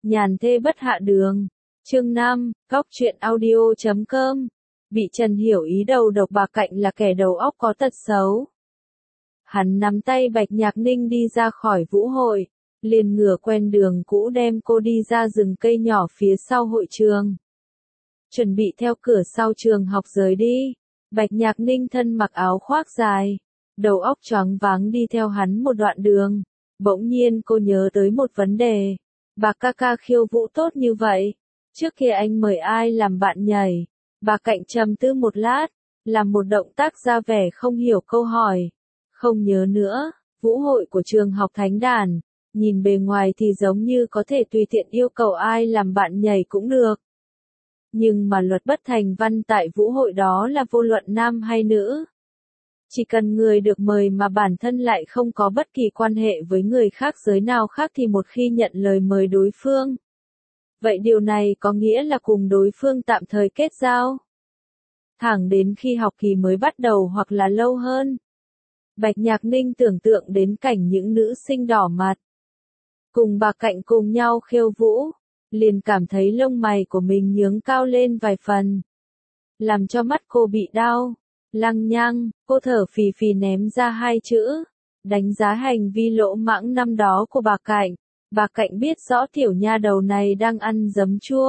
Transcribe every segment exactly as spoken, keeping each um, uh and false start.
Nhàn thê bất hạ đường. Chương năm, Góc truyện audio chấm com. Bị Trần hiểu ý đầu độc bà Cạnh là kẻ đầu óc có tật xấu. Hắn nắm tay Bạch Nhạc Ninh đi ra khỏi vũ hội, liền ngửa quen đường cũ đem cô đi ra rừng cây nhỏ phía sau hội trường. Chuẩn bị theo cửa sau trường học rời đi, Bạch Nhạc Ninh thân mặc áo khoác dài, đầu óc choáng váng đi theo hắn một đoạn đường. Bỗng nhiên cô nhớ tới một vấn đề, bà ca ca khiêu vũ tốt như vậy, trước kia anh mời ai làm bạn nhảy? Bà Cạnh trầm tư một lát, làm một động tác ra vẻ không hiểu câu hỏi. Không nhớ nữa, vũ hội của trường học Thánh Đàn, nhìn bề ngoài thì giống như có thể tùy tiện yêu cầu ai làm bạn nhảy cũng được. Nhưng mà luật bất thành văn tại vũ hội đó là vô luận nam hay nữ. Chỉ cần người được mời mà bản thân lại không có bất kỳ quan hệ với người khác giới nào khác thì một khi nhận lời mời đối phương. Vậy điều này có nghĩa là cùng đối phương tạm thời kết giao. Thẳng đến khi học kỳ mới bắt đầu hoặc là lâu hơn. Bạch Nhạc Ninh tưởng tượng đến cảnh những nữ sinh đỏ mặt. Cùng bà Cạnh cùng nhau khiêu vũ, liền cảm thấy lông mày của mình nhướng cao lên vài phần. Làm cho mắt cô bị đau. Lăng nhăng, cô thở phì phì ném ra hai chữ. Đánh giá hành vi lỗ mãng năm đó của bà Cạnh. Bà Cạnh biết rõ tiểu nha đầu này đang ăn giấm chua.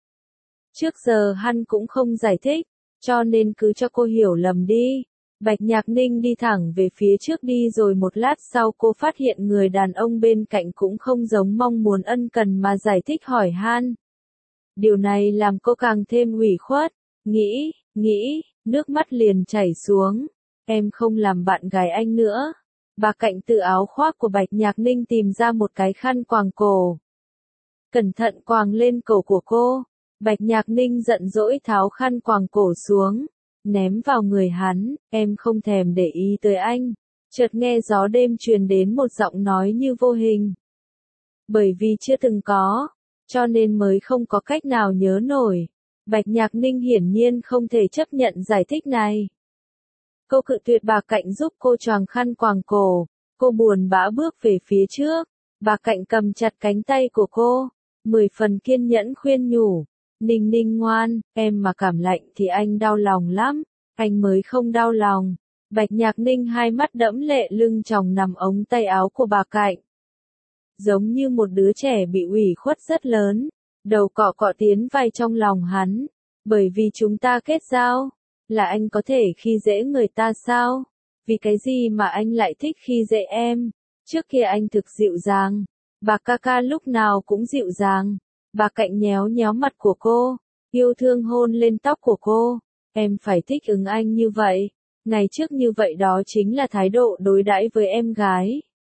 Trước giờ hắn cũng không giải thích, cho nên cứ cho cô hiểu lầm đi. Bạch Nhạc Ninh đi thẳng về phía trước đi rồi một lát sau cô phát hiện người đàn ông bên cạnh cũng không giống mong muốn ân cần mà giải thích hỏi han. Điều này làm cô càng thêm ủy khuất, nghĩ, nghĩ, nước mắt liền chảy xuống. Em không làm bạn gái anh nữa. Bà Cạnh từ áo khoác của Bạch Nhạc Ninh tìm ra một cái khăn quàng cổ. Cẩn thận quàng lên cổ của cô. Bạch Nhạc Ninh giận dỗi tháo khăn quàng cổ xuống, ném vào người hắn, em không thèm để ý tới anh. Chợt nghe gió đêm truyền đến một giọng nói như vô hình. Bởi vì chưa từng có, cho nên mới không có cách nào nhớ nổi. Bạch Nhạc Ninh hiển nhiên không thể chấp nhận giải thích này. Cô cự tuyệt bà Cạnh giúp cô choàng khăn quàng cổ, cô buồn bã bước về phía trước. Bà Cạnh cầm chặt cánh tay của cô, mười phần kiên nhẫn khuyên nhủ. Ninh Ninh ngoan, em mà cảm lạnh thì anh đau lòng lắm, anh mới không đau lòng. Bạch Nhạc Ninh hai mắt đẫm lệ lưng tròng nằm ống tay áo của bà Cạnh. Giống như một đứa trẻ bị ủy khuất rất lớn, đầu cọ cọ tiến vai trong lòng hắn. Bởi vì chúng ta kết giao, là anh có thể khi dễ người ta sao? Vì cái gì mà anh lại thích khi dễ em? Trước kia anh thực dịu dàng, bà ca ca lúc nào cũng dịu dàng. Bà Cạnh nhéo nhéo mặt của cô, yêu thương hôn lên tóc của cô. Em phải thích ứng anh như vậy. Ngày trước như vậy đó chính là thái độ đối đãi với em gái.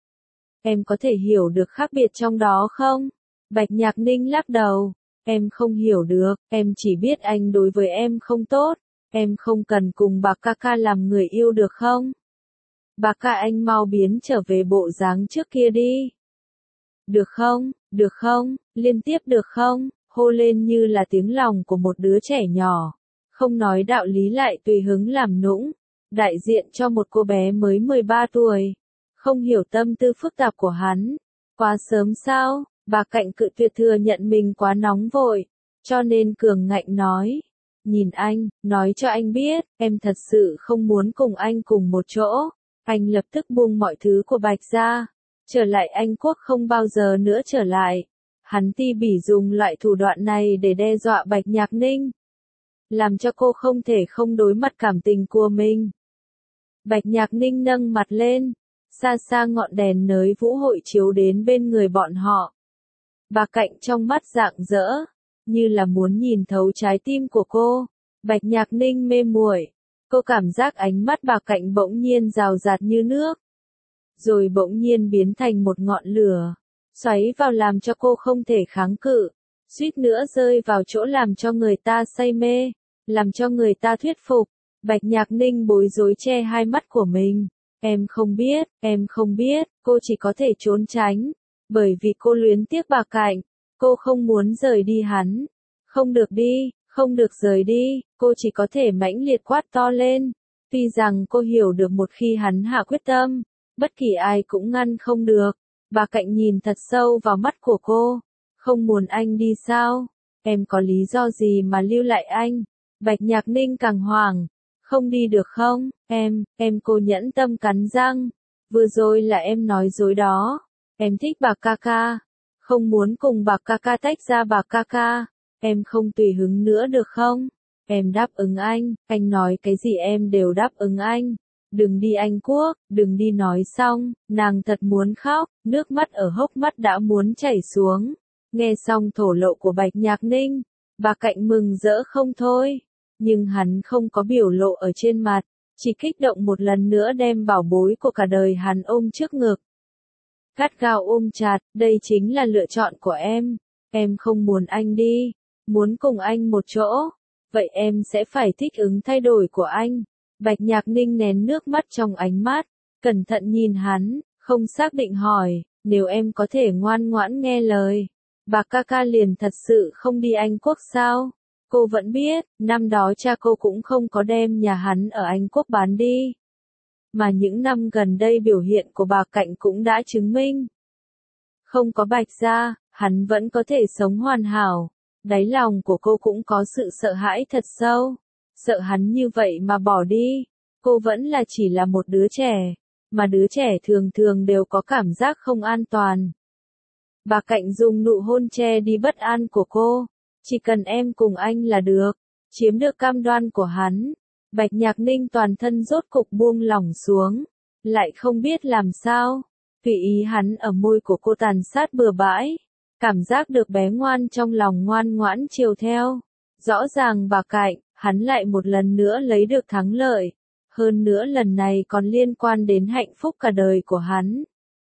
Em có thể hiểu được khác biệt trong đó không? Bạch Nhạc Ninh lắc đầu. Em không hiểu được, em chỉ biết anh đối với em không tốt. Em không cần cùng bà ca ca làm người yêu được không? Bà ca anh mau biến trở về bộ dáng trước kia đi. Được không, được không, liên tiếp được không, hô lên như là tiếng lòng của một đứa trẻ nhỏ. Không nói đạo lý lại tùy hứng làm nũng. Đại diện cho một cô bé mới mười ba tuổi. Không hiểu tâm tư phức tạp của hắn. Quá sớm sao, bà Cạnh cự tuyệt thừa nhận mình quá nóng vội. Cho nên cường ngạnh nói. Nhìn anh, nói cho anh biết, em thật sự không muốn cùng anh cùng một chỗ. Anh lập tức buông mọi thứ của Bạch ra. Trở lại Anh Quốc không bao giờ nữa trở lại. Hắn ti bỉ dùng loại thủ đoạn này để đe dọa Bạch Nhạc Ninh. Làm cho cô không thể không đối mặt cảm tình của mình. Bạch Nhạc Ninh nâng mặt lên. Xa xa ngọn đèn nới vũ hội chiếu đến bên người bọn họ. Bà Cạnh trong mắt rạng rỡ, như là muốn nhìn thấu trái tim của cô. Bạch Nhạc Ninh mê muội. Cô cảm giác ánh mắt bà Cạnh bỗng nhiên rào rạt như nước. Rồi bỗng nhiên biến thành một ngọn lửa, xoáy vào làm cho cô không thể kháng cự, suýt nữa rơi vào chỗ làm cho người ta say mê, làm cho người ta thuyết phục. Bạch Nhạc Ninh bối rối che hai mắt của mình. Em không biết, em không biết, cô chỉ có thể trốn tránh, bởi vì cô luyến tiếc bà Cạnh, cô không muốn rời đi hắn. Không được đi, không được rời đi, cô chỉ có thể mãnh liệt quát to lên. Tuy rằng cô hiểu được một khi hắn hạ quyết tâm, bất kỳ ai cũng ngăn không được. Bà Cạnh nhìn thật sâu vào mắt của cô. Không muốn anh đi sao? Em có lý do gì mà lưu lại anh? Bạch Nhạc Ninh càng hoảng. Không đi được không? Em, em cô nhẫn tâm cắn răng. Vừa rồi là em nói dối đó. Em thích Bạc ca ca. Không muốn cùng Bạc ca ca tách ra Bạc ca ca. Em không tùy hứng nữa được không? Em đáp ứng anh, anh nói cái gì em đều đáp ứng anh. Đừng đi Anh Quốc, đừng đi nói xong, nàng thật muốn khóc, nước mắt ở hốc mắt đã muốn chảy xuống. Nghe xong thổ lộ của Bạch Nhạc Ninh, bà Cạnh mừng rỡ không thôi. Nhưng hắn không có biểu lộ ở trên mặt, chỉ kích động một lần nữa đem bảo bối của cả đời hắn ôm trước ngực. Gắt gao ôm chặt, đây chính là lựa chọn của em. Em không muốn anh đi, muốn cùng anh một chỗ. Vậy em sẽ phải thích ứng thay đổi của anh. Bạch Nhạc Ninh nén nước mắt trong ánh mắt, cẩn thận nhìn hắn, không xác định hỏi, nếu em có thể ngoan ngoãn nghe lời, Bạc ca ca liền thật sự không đi Anh Quốc sao? Cô vẫn biết, năm đó cha cô cũng không có đem nhà hắn ở Anh Quốc bán đi. Mà những năm gần đây biểu hiện của bà Cạnh cũng đã chứng minh. Không có Bạch gia, hắn vẫn có thể sống hoàn hảo. Đáy lòng của cô cũng có sự sợ hãi thật sâu. Sợ hắn như vậy mà bỏ đi. Cô vẫn là chỉ là một đứa trẻ. Mà đứa trẻ thường thường đều có cảm giác không an toàn. Bà Cạnh dùng nụ hôn che đi bất an của cô. Chỉ cần em cùng anh là được. Chiếm được cam đoan của hắn. Bạch Nhạc Ninh toàn thân rốt cục buông lỏng xuống. Lại không biết làm sao. Tùy ý hắn ở môi của cô tàn sát bừa bãi. Cảm giác được bé ngoan trong lòng ngoan ngoãn chiều theo. Rõ ràng bà Cạnh, hắn lại một lần nữa lấy được thắng lợi. Hơn nữa lần này còn liên quan đến hạnh phúc cả đời của hắn.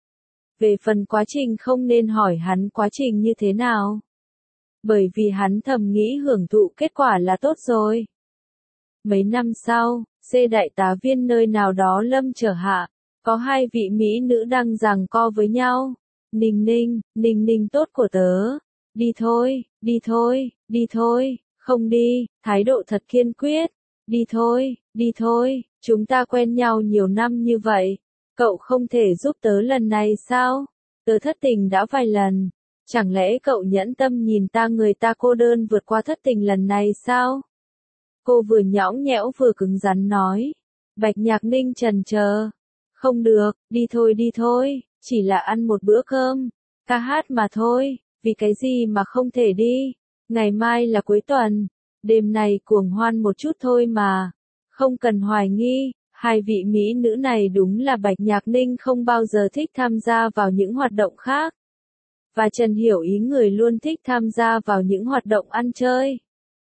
Về phần quá trình không nên hỏi hắn quá trình như thế nào. Bởi vì hắn thầm nghĩ hưởng thụ kết quả là tốt rồi. Mấy năm sau, C đại tá viên nơi nào đó lâm trở hạ, có hai vị mỹ nữ đang giằng co với nhau. Ninh Ninh, Ninh Ninh tốt của tớ. Đi thôi, đi thôi, đi thôi, không đi, thái độ thật kiên quyết. Đi thôi, đi thôi, chúng ta quen nhau nhiều năm như vậy. Cậu không thể giúp tớ lần này sao? Tớ thất tình đã vài lần. Chẳng lẽ cậu nhẫn tâm nhìn ta người ta cô đơn vượt qua thất tình lần này sao? Cô vừa nhõng nhẽo vừa cứng rắn nói. Bạch Nhạc Ninh chần chờ. Không được, đi thôi đi thôi, chỉ là ăn một bữa cơm, ca hát mà thôi, vì cái gì mà không thể đi. Ngày mai là cuối tuần, đêm này cuồng hoan một chút thôi mà. Không cần hoài nghi, hai vị mỹ nữ này đúng là Bạch Nhạc Ninh không bao giờ thích tham gia vào những hoạt động khác. Và Trần Hiểu Ý người luôn thích tham gia vào những hoạt động ăn chơi.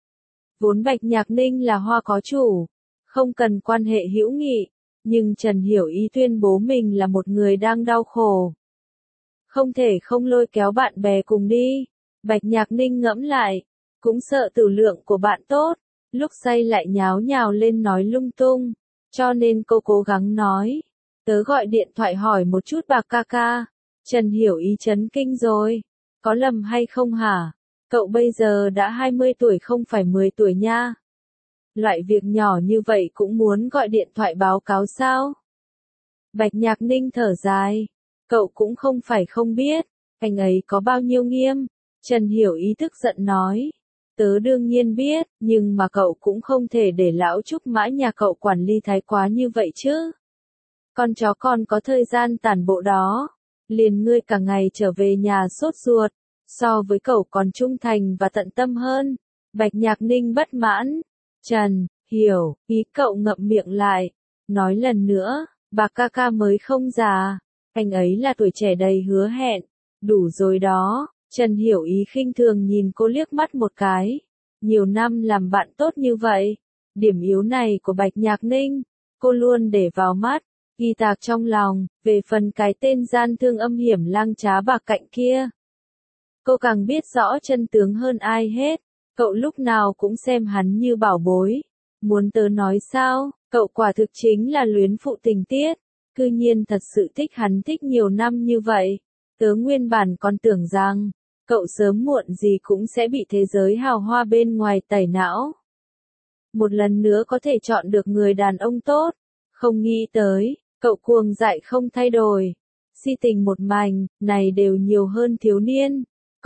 Vốn Bạch Nhạc Ninh là hoa có chủ, không cần quan hệ hữu nghị, nhưng Trần Hiểu Ý tuyên bố mình là một người đang đau khổ. Không thể không lôi kéo bạn bè cùng đi. Bạch Nhạc Ninh ngẫm lại, cũng sợ tử lượng của bạn tốt, lúc say lại nháo nhào lên nói lung tung, cho nên cô cố gắng nói, tớ gọi điện thoại hỏi một chút Bạc ca ca. Trần Hiểu Ý chấn kinh rồi, có lầm hay không hả? Cậu bây giờ đã hai mươi tuổi không phải mười tuổi nha. Loại việc nhỏ như vậy cũng muốn gọi điện thoại báo cáo sao? Bạch Nhạc Ninh thở dài, cậu cũng không phải không biết, anh ấy có bao nhiêu nghiêm. Trần Hiểu Ý tức giận nói, tớ đương nhiên biết, nhưng mà cậu cũng không thể để lão trúc mã nhà cậu quản lý thái quá như vậy chứ. Con chó con có thời gian tản bộ đó, liền ngươi cả ngày trở về nhà sốt ruột, so với cậu còn trung thành và tận tâm hơn. Bạch Nhạc Ninh bất mãn. Trần, Hiểu, Ý cậu ngậm miệng lại, nói lần nữa, Bạc ca ca mới không già, anh ấy là tuổi trẻ đầy hứa hẹn, đủ rồi đó. Trần Hiểu Ý khinh thường nhìn cô liếc mắt một cái, nhiều năm làm bạn tốt như vậy, điểm yếu này của Bạch Nhạc Ninh, cô luôn để vào mắt, ghi tạc trong lòng. Về phần cái tên gian thương âm hiểm lang trá Bạc Cạnh kia, cô càng biết rõ chân tướng hơn ai hết. Cậu lúc nào cũng xem hắn như bảo bối. Muốn tớ nói sao, cậu quả thực chính là luyến phụ tình tiết. Cư nhiên thật sự thích hắn thích nhiều năm như vậy. Tớ nguyên bản còn tưởng rằng, cậu sớm muộn gì cũng sẽ bị thế giới hào hoa bên ngoài tẩy não. Một lần nữa có thể chọn được người đàn ông tốt. Không nghĩ tới, cậu cuồng dại không thay đổi. Si tình một mảnh, này đều nhiều hơn thiếu niên.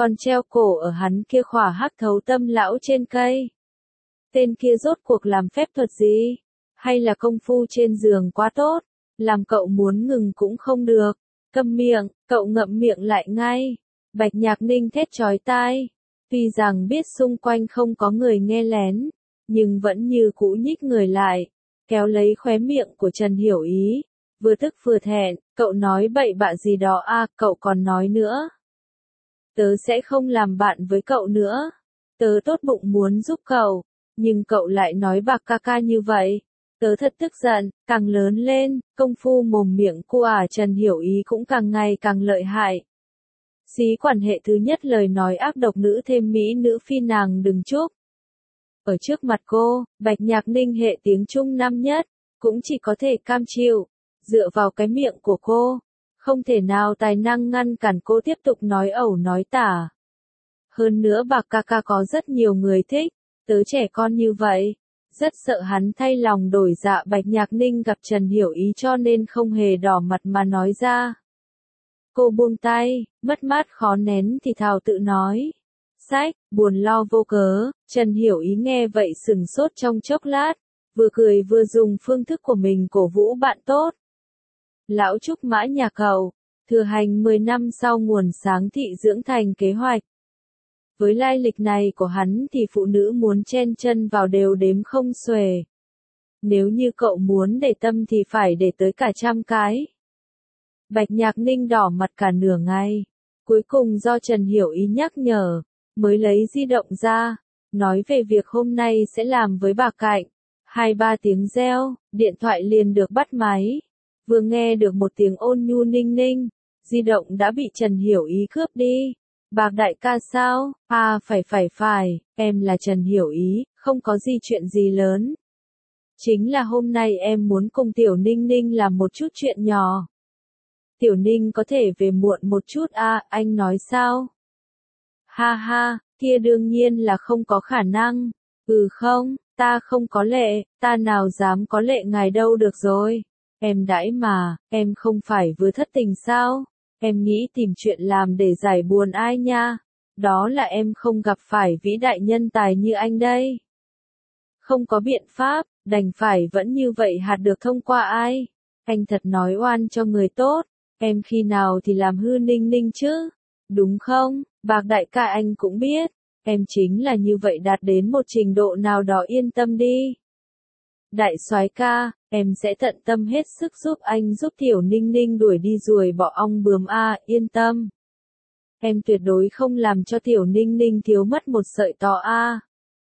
còn treo cổ ở hắn kia khỏa hắc thấu tâm lão trên cây. Tên kia rốt cuộc làm phép thuật gì? Hay là công phu trên giường quá tốt, làm cậu muốn ngừng cũng không được. Câm miệng, cậu ngậm miệng lại ngay. Bạch Nhạc Ninh thét chói tai. Tuy rằng biết xung quanh không có người nghe lén, nhưng vẫn như cũ nhích người lại, kéo lấy khóe miệng của Trần Hiểu Ý. Vừa tức vừa thẹn, cậu nói bậy bạ gì đó à, cậu còn nói nữa. Tớ sẽ không làm bạn với cậu nữa. Tớ tốt bụng muốn giúp cậu, nhưng cậu lại nói Bạc ca ca như vậy. Tớ thật tức giận, càng lớn lên, công phu mồm miệng của ả Trần Hiểu Ý cũng càng ngày càng lợi hại. Xí quan hệ thứ nhất lời nói ác độc nữ thêm mỹ nữ phi nàng đừng chúc. Ở trước mặt cô, Bạch Nhạc Ninh hệ tiếng Trung Nam nhất, cũng chỉ có thể cam chịu, dựa vào cái miệng của cô. Không thể nào tài năng ngăn cản cô tiếp tục nói ẩu nói tả. Hơn nữa Bạc ca ca có rất nhiều người thích, tớ trẻ con như vậy. Rất sợ hắn thay lòng đổi dạ. Bạch Nhạc Ninh gặp Trần Hiểu Ý cho nên không hề đỏ mặt mà nói ra. Cô buông tay, mất mát khó nén thì thào tự nói. Sách, buồn lo vô cớ. Trần Hiểu Ý nghe vậy sừng sốt trong chốc lát, vừa cười vừa dùng phương thức của mình cổ vũ bạn tốt. Lão Trúc Mã nhà cậu, thừa hành mười năm sau nguồn sáng thị dưỡng thành kế hoạch. Với lai lịch này của hắn thì phụ nữ muốn chen chân vào đều đếm không xuể. Nếu như cậu muốn để tâm thì phải để tới cả trăm cái. Bạch Nhạc Ninh đỏ mặt cả nửa ngày. Cuối cùng do Trần Hiểu Ý nhắc nhở, mới lấy di động ra, nói về việc hôm nay sẽ làm với bà Cạnh. Hai ba tiếng reo, điện thoại liền được bắt máy. Vừa nghe được một tiếng ôn nhu ninh ninh, di động đã bị Trần Hiểu Ý cướp đi. Bạc đại ca sao? À phải phải phải, em là Trần Hiểu Ý, không có gì chuyện gì lớn. Chính là hôm nay em muốn cùng Tiểu Ninh Ninh làm một chút chuyện nhỏ. Tiểu Ninh có thể về muộn một chút à, anh nói sao? Ha ha, kia đương nhiên là không có khả năng. Ừ không, ta không có lệ, ta nào dám có lệ ngài đâu được rồi. Em đãi mà, em không phải vừa thất tình sao? Em nghĩ tìm chuyện làm để giải buồn ai nha. Đó là em không gặp phải vĩ đại nhân tài như anh đây. Không có biện pháp, đành phải vẫn như vậy hạt được thông qua ai. Anh thật nói oan cho người tốt. Em khi nào thì làm hư Ninh Ninh chứ? Đúng không? Bạc đại ca anh cũng biết. Em chính là như vậy đạt đến một trình độ nào đó yên tâm đi. Đại soái ca, em sẽ tận tâm hết sức giúp anh giúp Tiểu Ninh Ninh đuổi đi ruồi bọ ong bướm a, yên tâm. Em tuyệt đối không làm cho Tiểu Ninh Ninh thiếu mất một sợi tò a.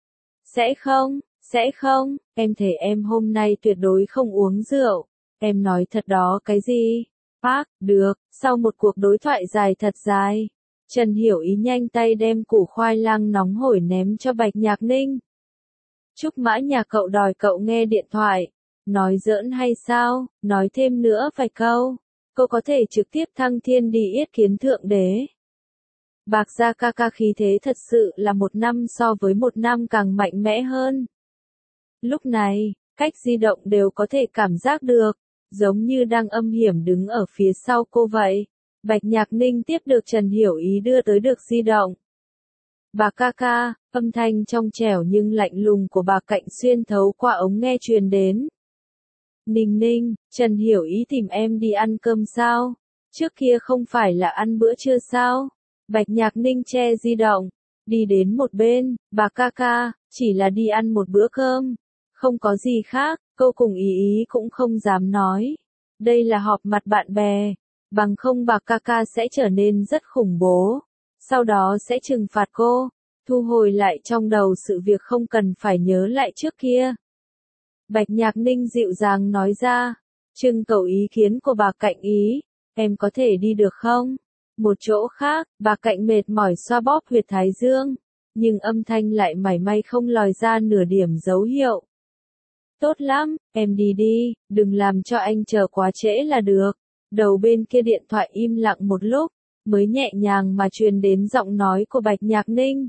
Sẽ không, sẽ không, em thề em hôm nay tuyệt đối không uống rượu. Em nói thật đó cái gì? Bác, được, sau một cuộc đối thoại dài thật dài, Trần Hiểu Ý nhanh tay đem củ khoai lang nóng hổi ném cho Bạch Nhạc Ninh. Trúc Mã nhà cậu đòi cậu nghe điện thoại. Nói giỡn hay sao? Nói thêm nữa vài câu. Cô có thể trực tiếp thăng thiên đi yết kiến thượng đế. Bạc gia ca ca khí thế thật sự là một năm so với một năm càng mạnh mẽ hơn. Lúc này, cách di động đều có thể cảm giác được, giống như đang âm hiểm đứng ở phía sau cô vậy. Bạch Nhạc Ninh tiếp được Trần Hiểu Ý đưa tới được di động. Bà ca ca, âm thanh trong trẻo nhưng lạnh lùng của bà Cạnh xuyên thấu qua ống nghe truyền đến. Ninh Ninh, Trần Hiểu Ý tìm em đi ăn cơm sao? Trước kia không phải là ăn bữa trưa sao? Bạch Nhạc Ninh che di động, đi đến một bên, bà ca ca, chỉ là đi ăn một bữa cơm. Không có gì khác, cô cùng Ý Ý cũng không dám nói. Đây là họp mặt bạn bè, bằng không bà ca ca sẽ trở nên rất khủng bố. Sau đó sẽ trừng phạt cô, thu hồi lại trong đầu sự việc không cần phải nhớ lại trước kia. Bạch Nhạc Ninh dịu dàng nói ra, trưng cầu ý kiến của bà Cạnh Ý, em có thể đi được không? Một chỗ khác, bà Cạnh mệt mỏi xoa bóp huyệt thái dương, nhưng âm thanh lại mảy may không lòi ra nửa điểm dấu hiệu. Tốt lắm, em đi đi, đừng làm cho anh chờ quá trễ là được. Đầu bên kia điện thoại im lặng một lúc, mới nhẹ nhàng mà truyền đến giọng nói của Bạch Nhạc Ninh.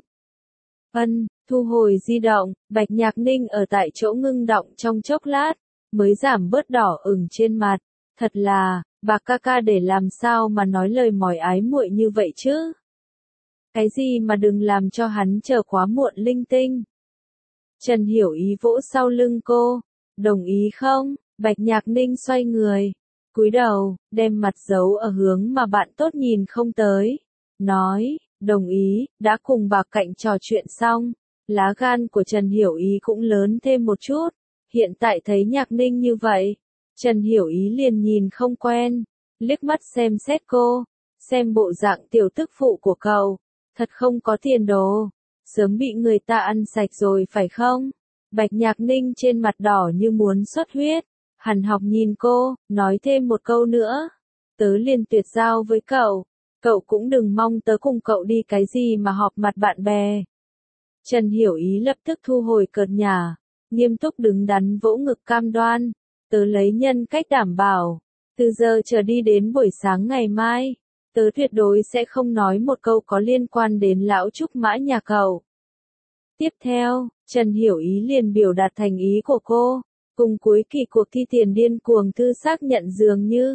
Ân, thu hồi di động, Bạch Nhạc Ninh ở tại chỗ ngưng động trong chốc lát, mới giảm bớt đỏ ửng trên mặt. Thật là, bà ca ca để làm sao mà nói lời mỏi ái muội như vậy chứ? Cái gì mà đừng làm cho hắn chờ quá muộn linh tinh. Trần Hiểu Ý vỗ sau lưng cô, đồng ý không? Bạch Nhạc Ninh xoay người, cúi đầu, đem mặt giấu ở hướng mà bạn tốt nhìn không tới, nói, đồng ý, đã cùng bà Cạnh trò chuyện xong, lá gan của Trần Hiểu Ý cũng lớn thêm một chút, hiện tại thấy Nhạc Ninh như vậy, Trần Hiểu Ý liền nhìn không quen, liếc mắt xem xét cô, xem bộ dạng tiểu tức phụ của cậu, thật không có tiền đồ, sớm bị người ta ăn sạch rồi phải không? Bạch Nhạc Ninh trên mặt đỏ như muốn xuất huyết, hằn học nhìn cô, nói thêm một câu nữa, tớ liền tuyệt giao với cậu, cậu cũng đừng mong tớ cùng cậu đi cái gì mà họp mặt bạn bè. Trần Hiểu Ý lập tức thu hồi cợt nhả, nghiêm túc đứng đắn vỗ ngực cam đoan, tớ lấy nhân cách đảm bảo, từ giờ trở đi đến buổi sáng ngày mai, tớ tuyệt đối sẽ không nói một câu có liên quan đến lão trúc mã nhà cậu. Tiếp theo, Trần Hiểu Ý liền biểu đạt thành ý của cô, cùng cuối kỳ cuộc thi tiền điên cuồng thư xác nhận dường như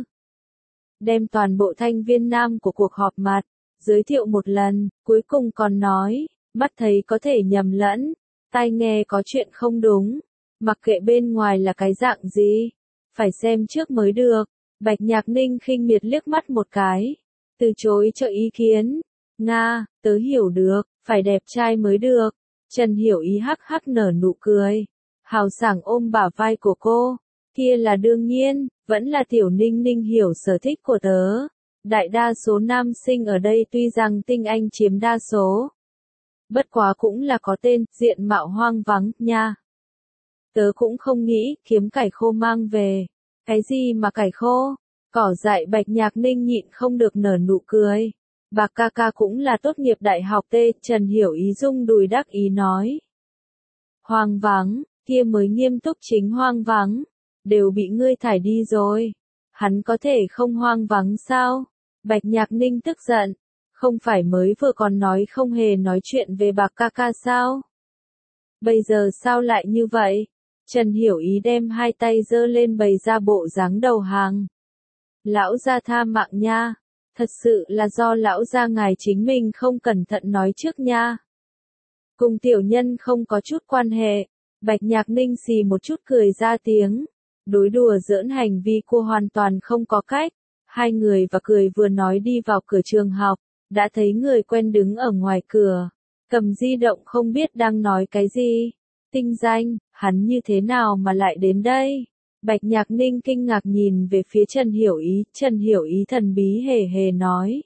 đem toàn bộ thành viên nam của cuộc họp mặt, giới thiệu một lần, cuối cùng còn nói, mắt thấy có thể nhầm lẫn, tai nghe có chuyện không đúng, mặc kệ bên ngoài là cái dạng gì, phải xem trước mới được. Bạch Nhạc Ninh khinh miệt liếc mắt một cái, từ chối cho ý kiến, Nga, tớ hiểu được, phải đẹp trai mới được. Trần Hiểu Ý hắc hắc nở nụ cười, hào sảng ôm bả vai của cô, kia là đương nhiên, vẫn là Tiểu Ninh Ninh hiểu sở thích của tớ. Đại đa số nam sinh ở đây tuy rằng tinh anh chiếm đa số, bất quá cũng là có tên, diện mạo hoang vắng, nha. Tớ cũng không nghĩ, kiếm cải khô mang về. Cái gì mà cải khô? Cỏ dại. Bạch Nhạc Ninh nhịn không được nở nụ cười. Bà ca ca cũng là tốt nghiệp đại học T, Trần Hiểu Ý rung đùi đắc ý nói. Hoang vắng, kia mới nghiêm túc chính hoang vắng, đều bị ngươi thải đi rồi. Hắn có thể không hoang vắng sao? Bạch Nhạc Ninh tức giận, không phải mới vừa còn nói không hề nói chuyện về bà ca ca sao? Bây giờ sao lại như vậy? Trần Hiểu Ý đem hai tay giơ lên bày ra bộ dáng đầu hàng. Lão gia tha mạng nha, thật sự là do lão gia ngài chính mình không cẩn thận nói trước nha. Cùng tiểu nhân không có chút quan hệ, Bạch Nhạc Ninh xì một chút cười ra tiếng, đối đùa giỡn hành vi cô hoàn toàn không có cách. Hai người và cười vừa nói đi vào cửa trường học, đã thấy người quen đứng ở ngoài cửa, cầm di động không biết đang nói cái gì. Tinh Danh, hắn như thế nào mà lại đến đây? Bạch Nhạc Ninh kinh ngạc nhìn về phía Trần Hiểu Ý, Trần Hiểu Ý thần bí hề hề nói.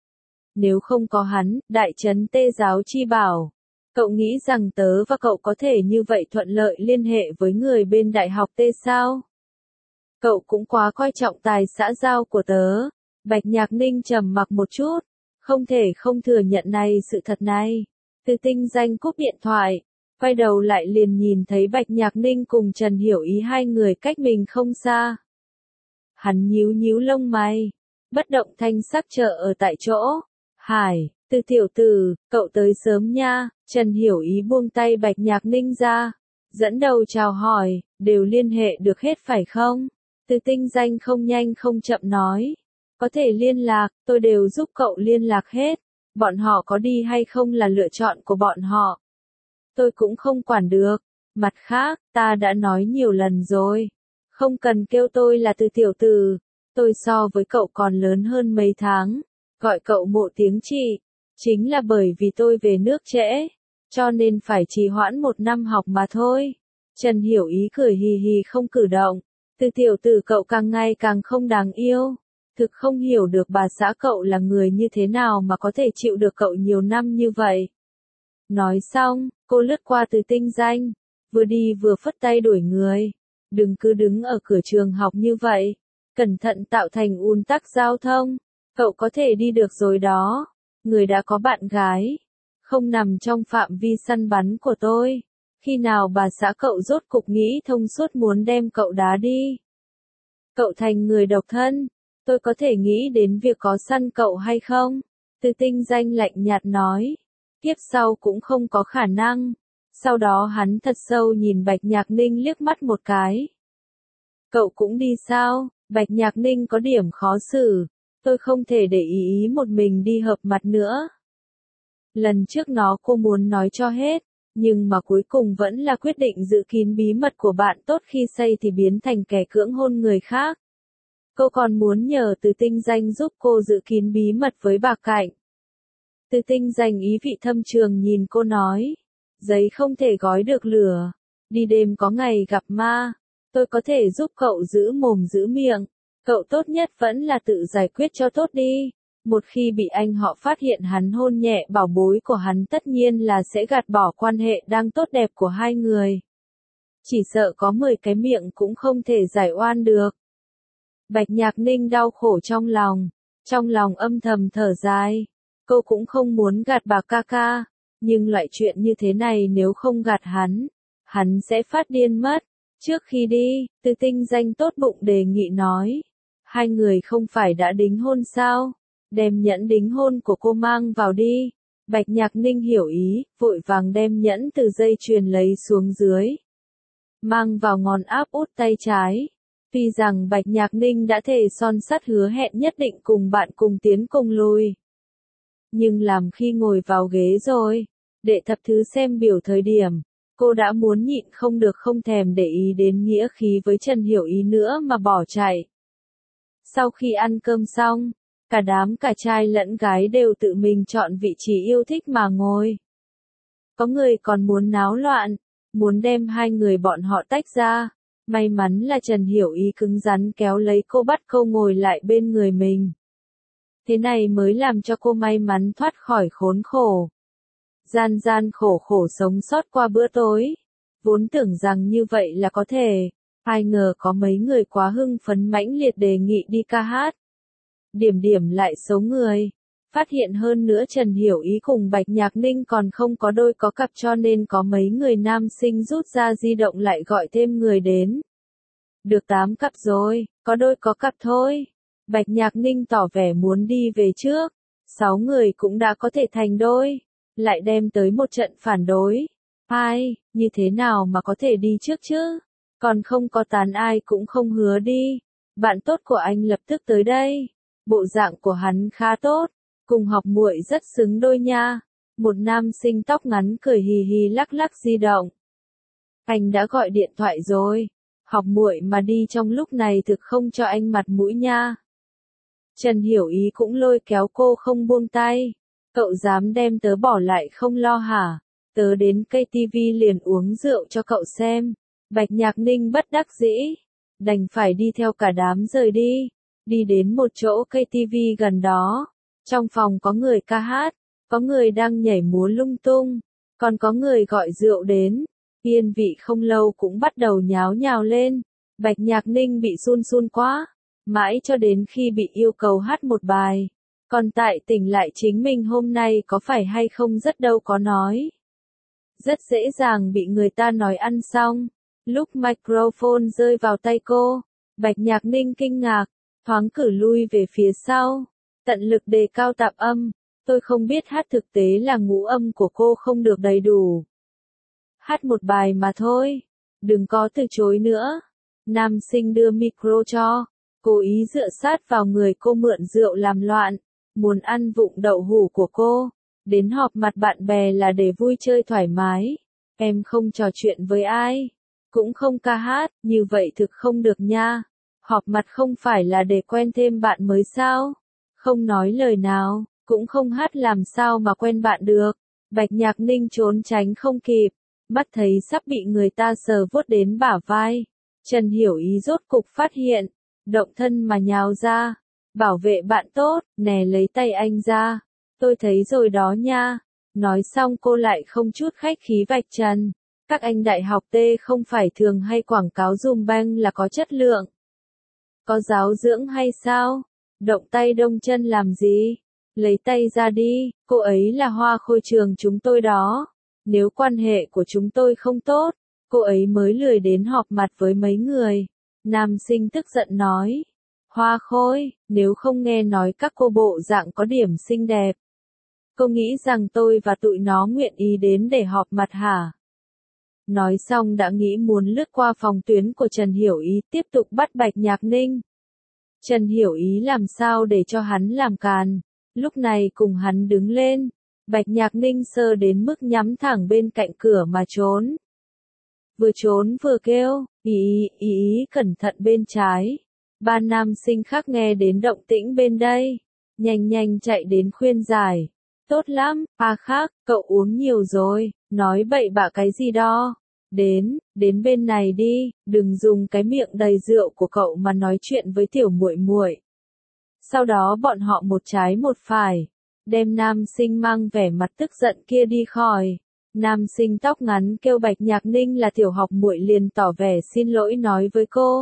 Nếu không có hắn, đại trấn Tê giáo chi bảo, cậu nghĩ rằng tớ và cậu có thể như vậy thuận lợi liên hệ với người bên đại học Tê sao? Cậu cũng quá coi trọng tài xã giao của tớ. Bạch Nhạc Ninh trầm mặc một chút, không thể không thừa nhận này sự thật này. Từ Tinh Danh cúp điện thoại, quay đầu lại liền nhìn thấy Bạch Nhạc Ninh cùng Trần Hiểu Ý hai người cách mình không xa. Hắn nhíu nhíu lông mày, bất động thanh sắc chờ ở tại chỗ. Hải, Từ tiểu tử, cậu tới sớm nha. Trần Hiểu Ý buông tay Bạch Nhạc Ninh ra, dẫn đầu chào hỏi, đều liên hệ được hết phải không? Từ Tinh Danh không nhanh không chậm nói, có thể liên lạc, tôi đều giúp cậu liên lạc hết, bọn họ có đi hay không là lựa chọn của bọn họ. Tôi cũng không quản được, mặt khác, ta đã nói nhiều lần rồi, không cần kêu tôi là Từ tiểu tử, tôi so với cậu còn lớn hơn mấy tháng, gọi cậu một tiếng chị, chính là bởi vì tôi về nước trễ, cho nên phải trì hoãn một năm học mà thôi. Trần Hiểu Ý cười hì hì không cử động. Từ tiểu tử cậu càng ngày càng không đáng yêu, thực không hiểu được bà xã cậu là người như thế nào mà có thể chịu được cậu nhiều năm như vậy. Nói xong, cô lướt qua Từ Tinh Danh, vừa đi vừa phất tay đuổi người, đừng cứ đứng ở cửa trường học như vậy, cẩn thận tạo thành ùn tắc giao thông, cậu có thể đi được rồi đó, người đã có bạn gái, không nằm trong phạm vi săn bắn của tôi. Khi nào bà xã cậu rốt cục nghĩ thông suốt muốn đem cậu đá đi? Cậu thành người độc thân, tôi có thể nghĩ đến việc có săn cậu hay không? Từ Tinh Danh lạnh nhạt nói, tiếp sau cũng không có khả năng. Sau đó hắn thật sâu nhìn Bạch Nhạc Ninh liếc mắt một cái. Cậu cũng đi sao? Bạch Nhạc Ninh có điểm khó xử, tôi không thể để ý ý một mình đi hợp mặt nữa. Lần trước nó cô muốn nói cho hết, nhưng mà cuối cùng vẫn là quyết định giữ kín bí mật của bạn tốt khi say thì biến thành kẻ cưỡng hôn người khác. Cô còn muốn nhờ Từ Tinh Danh giúp cô giữ kín bí mật với bà Cạnh. Từ Tinh Danh ý vị thâm trường nhìn cô nói, giấy không thể gói được lửa, đi đêm có ngày gặp ma, tôi có thể giúp cậu giữ mồm giữ miệng, cậu tốt nhất vẫn là tự giải quyết cho tốt đi. Một khi bị anh họ phát hiện hắn hôn nhẹ bảo bối của hắn tất nhiên là sẽ gạt bỏ quan hệ đang tốt đẹp của hai người. Chỉ sợ có mười cái miệng cũng không thể giải oan được. Bạch Nhạc Ninh đau khổ trong lòng, trong lòng âm thầm thở dài. Cô cũng không muốn gạt bà ca ca, nhưng loại chuyện như thế này nếu không gạt hắn, hắn sẽ phát điên mất. Trước khi đi, Từ Tinh Danh tốt bụng đề nghị nói, hai người không phải đã đính hôn sao? Đem nhẫn đính hôn của cô mang vào đi. Bạch Nhạc Ninh hiểu ý, vội vàng đem nhẫn từ dây chuyền lấy xuống dưới. Mang vào ngón áp út tay trái. Tuy rằng Bạch Nhạc Ninh đã thề son sắt hứa hẹn nhất định cùng bạn cùng tiến cùng lùi. Nhưng làm khi ngồi vào ghế rồi, để thập thứ xem biểu thời điểm, cô đã muốn nhịn không được không thèm để ý đến nghĩa khí với Trần Hiểu Ý nữa mà bỏ chạy. Sau khi ăn cơm xong, cả đám cả trai lẫn gái đều tự mình chọn vị trí yêu thích mà ngồi. Có người còn muốn náo loạn, muốn đem hai người bọn họ tách ra. May mắn là Trần Hiểu Ý cứng rắn kéo lấy cô bắt cô ngồi lại bên người mình. Thế này mới làm cho cô may mắn thoát khỏi khốn khổ. Gian gian khổ khổ sống sót qua bữa tối. Vốn tưởng rằng như vậy là có thể. Ai ngờ có mấy người quá hưng phấn mãnh liệt đề nghị đi ca hát. Điểm điểm lại số người. Phát hiện hơn nữa Trần Hiểu Ý cùng Bạch Nhạc Ninh còn không có đôi có cặp cho nên có mấy người nam sinh rút ra di động lại gọi thêm người đến. Được tám cặp rồi, có đôi có cặp thôi. Bạch Nhạc Ninh tỏ vẻ muốn đi về trước. Sáu người cũng đã có thể thành đôi. Lại đem tới một trận phản đối. Ai, như thế nào mà có thể đi trước chứ? Còn không có tán ai cũng không hứa đi. Bạn tốt của anh lập tức tới đây. Bộ dạng của hắn khá tốt. Cùng học muội rất xứng đôi nha. Một nam sinh tóc ngắn cười hì hì lắc lắc di động. Anh đã gọi điện thoại rồi. Học muội mà đi trong lúc này thực không cho anh mặt mũi nha. Trần Hiểu Ý cũng lôi kéo cô không buông tay. Cậu dám đem tớ bỏ lại không lo hả? Tớ đến cây tivi liền uống rượu cho cậu xem. Bạch Nhạc Ninh bất đắc dĩ. Đành phải đi theo cả đám rời đi. Đi đến một chỗ cây tivi gần đó. Trong phòng có người ca hát. Có người đang nhảy múa lung tung. Còn có người gọi rượu đến. Yên vị không lâu cũng bắt đầu nháo nhào lên. Bạch Nhạc Ninh bị run run quá. Mãi cho đến khi bị yêu cầu hát một bài. Còn tại tỉnh lại chính mình hôm nay có phải hay không rất đâu có nói. Rất dễ dàng bị người ta nói ăn xong. Lúc microphone rơi vào tay cô, Bạch Nhạc Ninh kinh ngạc, thoáng cử lui về phía sau. Tận lực đề cao tạp âm. Tôi không biết hát thực tế là ngũ âm của cô không được đầy đủ. Hát một bài mà thôi. Đừng có từ chối nữa. Nam sinh đưa micro cho. Cố ý dựa sát vào người cô mượn rượu làm loạn. Muốn ăn vụng đậu hủ của cô. Đến họp mặt bạn bè là để vui chơi thoải mái. Em không trò chuyện với ai. Cũng không ca hát. Như vậy thực không được nha. Họp mặt không phải là để quen thêm bạn mới sao. Không nói lời nào. Cũng không hát làm sao mà quen bạn được. Bạch Nhạc Ninh trốn tránh không kịp. Mắt thấy sắp bị người ta sờ vuốt đến bả vai. Trần Hiểu Ý rốt cục phát hiện. Động thân mà nhào ra. Bảo vệ bạn tốt, nè lấy tay anh ra. Tôi thấy rồi đó nha. Nói xong cô lại không chút khách khí vạch trần. Các anh đại học T không phải thường hay quảng cáo dùm banh là có chất lượng. Có giáo dưỡng hay sao? Động tay đông chân làm gì? Lấy tay ra đi, cô ấy là hoa khôi trường chúng tôi đó. Nếu quan hệ của chúng tôi không tốt, cô ấy mới lười đến họp mặt với mấy người. Nam sinh tức giận nói. Hoa khôi, nếu không nghe nói các cô bộ dạng có điểm xinh đẹp. Cô nghĩ rằng tôi và tụi nó nguyện ý đến để họp mặt hả? Nói xong đã nghĩ muốn lướt qua phòng tuyến của Trần Hiểu Ý tiếp tục bắt Bạch Nhạc Ninh. Trần Hiểu Ý làm sao để cho hắn làm càn. Lúc này cùng hắn đứng lên. Bạch Nhạc Ninh sơ đến mức nhắm thẳng bên cạnh cửa mà trốn. Vừa trốn vừa kêu, ý ý ý ý cẩn thận bên trái. Ba nam sinh khác nghe đến động tĩnh bên đây, nhanh nhanh chạy đến khuyên giải. Tốt lắm, A khác, cậu uống nhiều rồi, nói bậy bạ cái gì đó. Đến, đến bên này đi, đừng dùng cái miệng đầy rượu của cậu mà nói chuyện với tiểu muội muội. Sau đó bọn họ một trái một phải, đem nam sinh mang vẻ mặt tức giận kia đi khỏi. Nam sinh tóc ngắn kêu Bạch Nhạc Ninh là tiểu học muội liền tỏ vẻ xin lỗi nói với cô.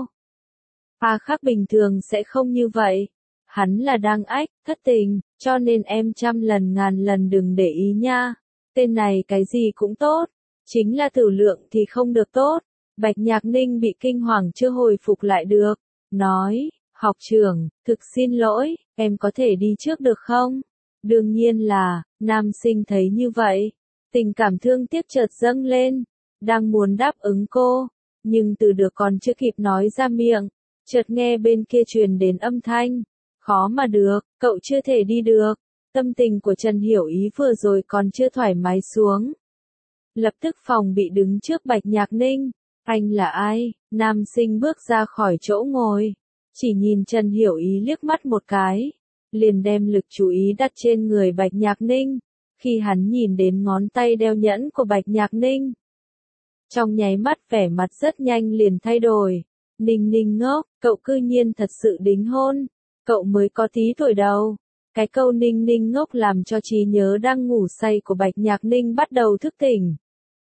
A khác bình thường sẽ không như vậy. Hắn là đang ách, thất tình, cho nên em trăm lần ngàn lần đừng để ý nha. Tên này cái gì cũng tốt, chính là tử lượng thì không được tốt. Bạch Nhạc Ninh bị kinh hoàng chưa hồi phục lại được, nói, học trưởng, thực xin lỗi, em có thể đi trước được không? Đương nhiên là, nam sinh thấy như vậy, tình cảm thương tiếc chợt dâng lên, đang muốn đáp ứng cô, nhưng từ được còn chưa kịp nói ra miệng, chợt nghe bên kia truyền đến âm thanh, khó mà được, cậu chưa thể đi được. Tâm tình của Trần Hiểu Ý vừa rồi còn chưa thoải mái xuống. Lập tức phòng bị đứng trước Bạch Nhạc Ninh. Anh là ai? Nam sinh bước ra khỏi chỗ ngồi. Chỉ nhìn Trần Hiểu Ý liếc mắt một cái. Liền đem lực chú ý đặt trên người Bạch Nhạc Ninh. Khi hắn nhìn đến ngón tay đeo nhẫn của Bạch Nhạc Ninh. Trong nháy mắt vẻ mặt rất nhanh liền thay đổi. Ninh Ninh ngốc, cậu cư nhiên thật sự đính hôn. Cậu mới có tí tuổi đầu. Cái câu Ninh Ninh ngốc làm cho trí nhớ đang ngủ say của Bạch Nhạc Ninh bắt đầu thức tỉnh.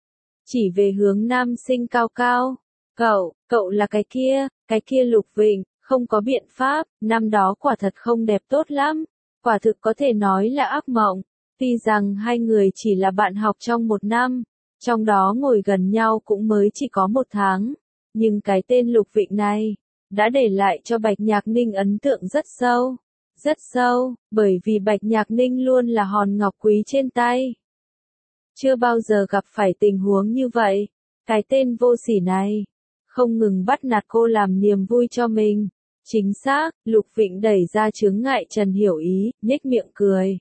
Chỉ về hướng nam sinh cao cao. Cậu, cậu là cái kia, cái kia Lục Vịnh, không có biện pháp, năm đó quả thật không đẹp tốt lắm. Quả thực có thể nói là ác mộng. Tuy rằng hai người chỉ là bạn học trong một năm, trong đó ngồi gần nhau cũng mới chỉ có một tháng. Nhưng cái tên Lục Vịnh này, đã để lại cho Bạch Nhạc Ninh ấn tượng rất sâu. Rất sâu, bởi vì Bạch Nhạc Ninh luôn là hòn ngọc quý trên tay. Chưa bao giờ gặp phải tình huống như vậy. Cái tên vô sỉ này, không ngừng bắt nạt cô làm niềm vui cho mình. Chính xác, Lục Vịnh đẩy ra chướng ngại Trần Hiểu Ý, nhếch miệng cười.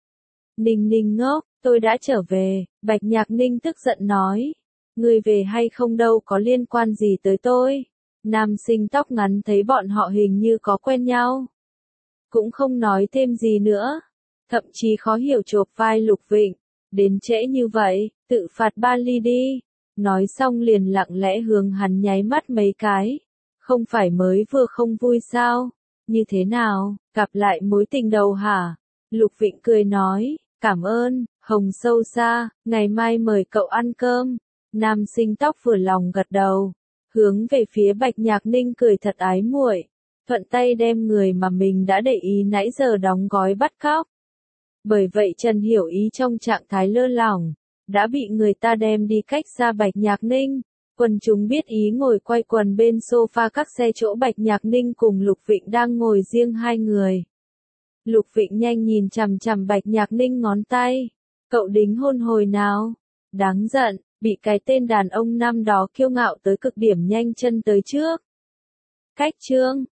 Ninh Ninh ngốc, tôi đã trở về, Bạch Nhạc Ninh tức giận nói. Người về hay không đâu có liên quan gì tới tôi. Nam sinh tóc ngắn thấy bọn họ hình như có quen nhau. Cũng không nói thêm gì nữa. Thậm chí khó hiểu chộp vai Lục Vịnh. Đến trễ như vậy, tự phạt ba ly đi. Nói xong liền lặng lẽ hướng hắn nháy mắt mấy cái. Không phải mới vừa không vui sao? Như thế nào, gặp lại mối tình đầu hả? Lục Vịnh cười nói, cảm ơn, hồng sâu xa, ngày mai mời cậu ăn cơm. Nam sinh tóc vừa lòng gật đầu. Hướng về phía Bạch Nhạc Ninh cười thật ái muội. Thuận tay đem người mà mình đã để ý nãy giờ đóng gói bắt cóc. Bởi vậy Trần Hiểu Ý trong trạng thái lơ lỏng, đã bị người ta đem đi cách xa Bạch Nhạc Ninh. Quần chúng biết ý ngồi quay quần bên sofa các xe chỗ Bạch Nhạc Ninh cùng Lục Vịnh đang ngồi riêng hai người. Lục Vịnh nhanh nhìn chằm chằm Bạch Nhạc Ninh ngón tay. Cậu đính hôn hồi nào? Đáng giận, bị cái tên đàn ông năm đó kiêu ngạo tới cực điểm nhanh chân tới trước. Cách chương